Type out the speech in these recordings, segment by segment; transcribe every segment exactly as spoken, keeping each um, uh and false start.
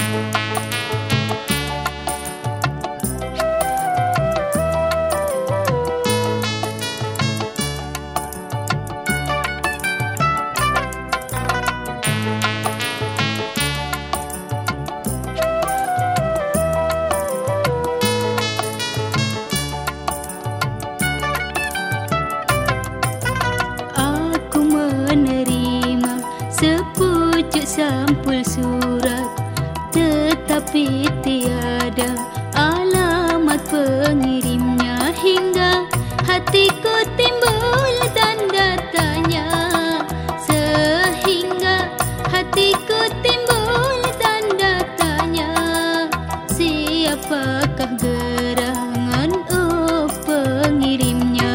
Sampul surat, tetapi tiada alamat pengirimnya, hingga hatiku timbul tanda tanya, sehingga hatiku timbul tanda tanya, siapakah gerangan oh pengirimnya.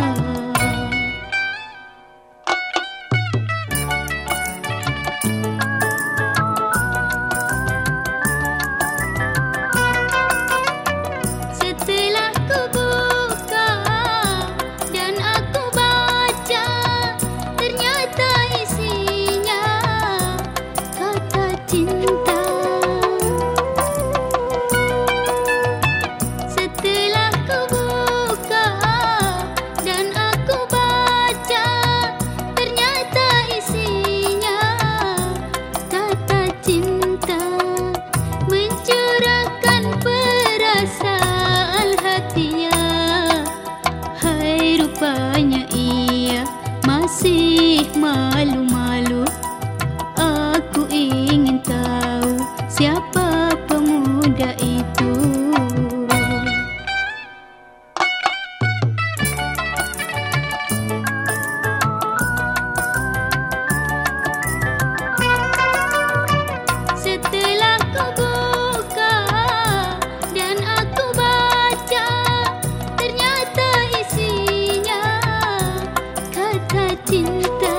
Rupanya ia masih malu-malu. Aku ingin tahu siapa pemuda itu. Setelah ku buka dan aku baca, ternyata isinya kata cinta.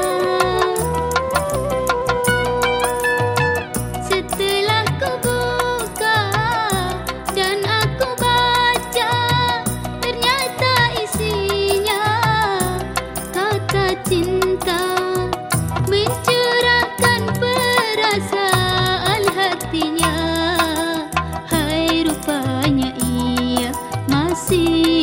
Setelah ku buka dan aku baca, ternyata isinya kata cinta, mencurahkan perasaan hatinya. Hai, rupanya ia masih